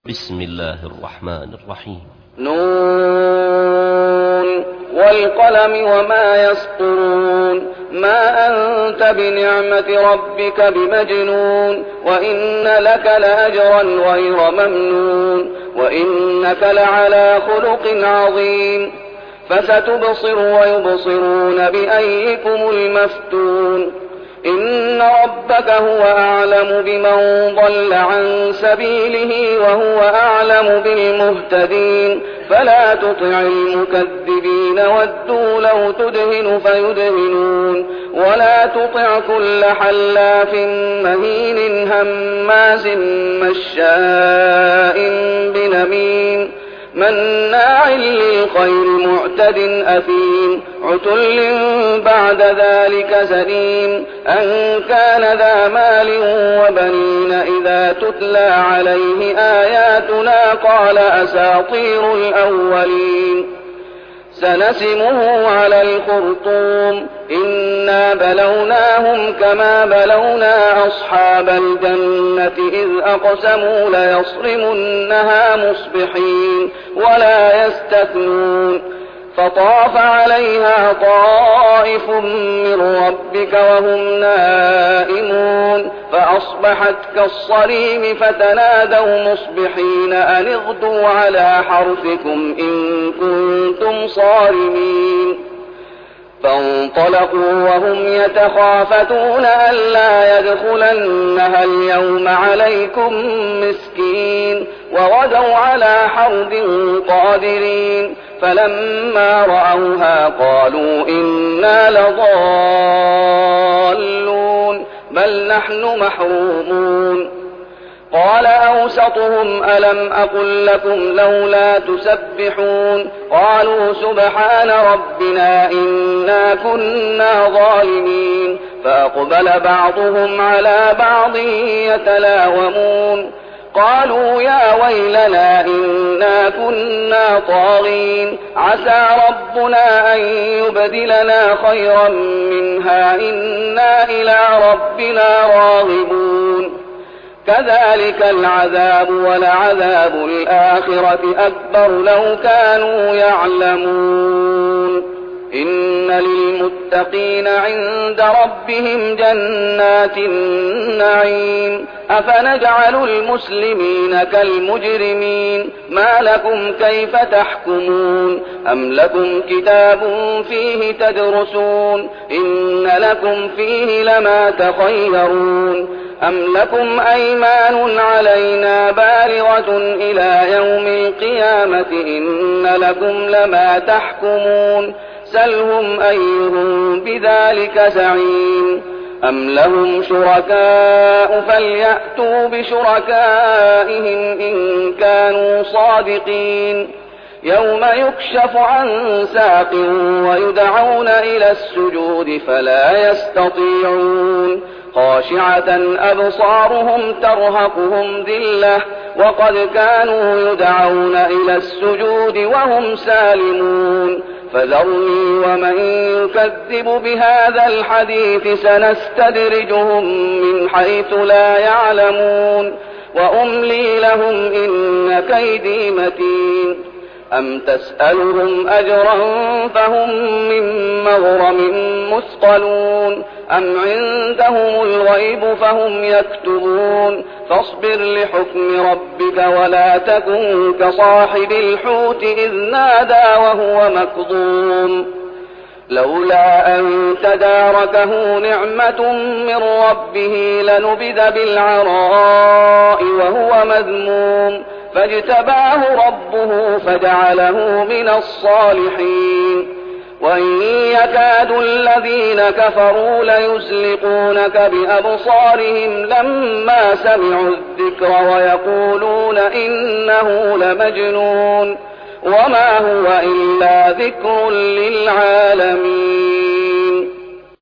بسم الله الرحمن الرحيم. نون والقلم وما يسطرون ما أنت بنعمة ربك بمجنون وإن لك لأجرا غير ممنون وإنك لعلى خلق عظيم فستبصر ويبصرون بأيكم المفتون إن ربك هو أعلم بمن ضل عن سبيله وهو أعلم بالمهتدين فلا تطع المكذبين ودوا لو تدهن فيدهنون ولا تطع كل حلاف مهين هماز مشاء بنميم مناع للخير معتد أثيم عتل بعد ذلك زنيم أن كان ذا مال وبنين إذا تتلى عليه آياتنا قال أساطير الأولين سنسمه على الخرطوم إنا بلوناهم كما بلونا أصحاب الجنة إذ أقسموا ليصرمنها مصبحين ولا يستثنون فطاف عليها طائف من ربك وهم نائمون فأصبحت كالصريم فتنادوا مصبحين أن اغدوا على حرثكم إن كنتم صارمين فانطلقوا وهم يتخافتون ألا يدخلنها اليوم عليكم مسكين وغدوا على حرد قادرين فلما رأوها قالوا إنا لضالون بل نحن محرومون قال أوسطهم ألم أقل لكم لولا تسبحون قالوا سبحان ربنا إنا كنا ظالمين فأقبل بعضهم على بعض يتلاومون قالوا يا ويلنا إنا كنا طاغين عسى ربنا أن يبدلنا خيرا منها إنا إلى ربنا راغبون كذلك العذاب ولعذاب الآخرة أكبر لو كانوا يعلمون إن للمتقين عند ربهم جنات النعيم أفنجعل المسلمين كالمجرمين ما لكم كيف تحكمون أم لكم كتاب فيه تدرسون إن لكم فيه لما تخيرون أم لكم أيمان علينا بالغة إلى يوم القيامة إن لكم لما تحكمون سلهم أيهم بذلك زعيم أم لهم شركاء فليأتوا بشركائهم إن كانوا صادقين يوم يكشف عن ساق ويدعون إلى السجود فلا يستطيعون خاشعة أبصارهم ترهقهم ذلة وقد كانوا يدعون إلى السجود وهم سالمون فذرني ومن يكذب بهذا الحديث سنستدرجهم من حيث لا يعلمون وأملي لهم إن كيدي متين أم تسألهم أجرا فهم من مغرم مثقلون أم عندهم الغيب فهم يكتبون فاصبر لحكم ربك ولا تكن كصاحب الحوت إذ نادى وهو مكظوم لولا أن تداركه نعمة من ربه لنبذ بالعراء وهو مذموم فاجتباه ربه فجعله من الصالحين وإن يكاد الذين كفروا ليزلقونك بأبصارهم لما سمعوا الذكر ويقولون إنه لمجنون وما هو إلا ذكر للعالمين.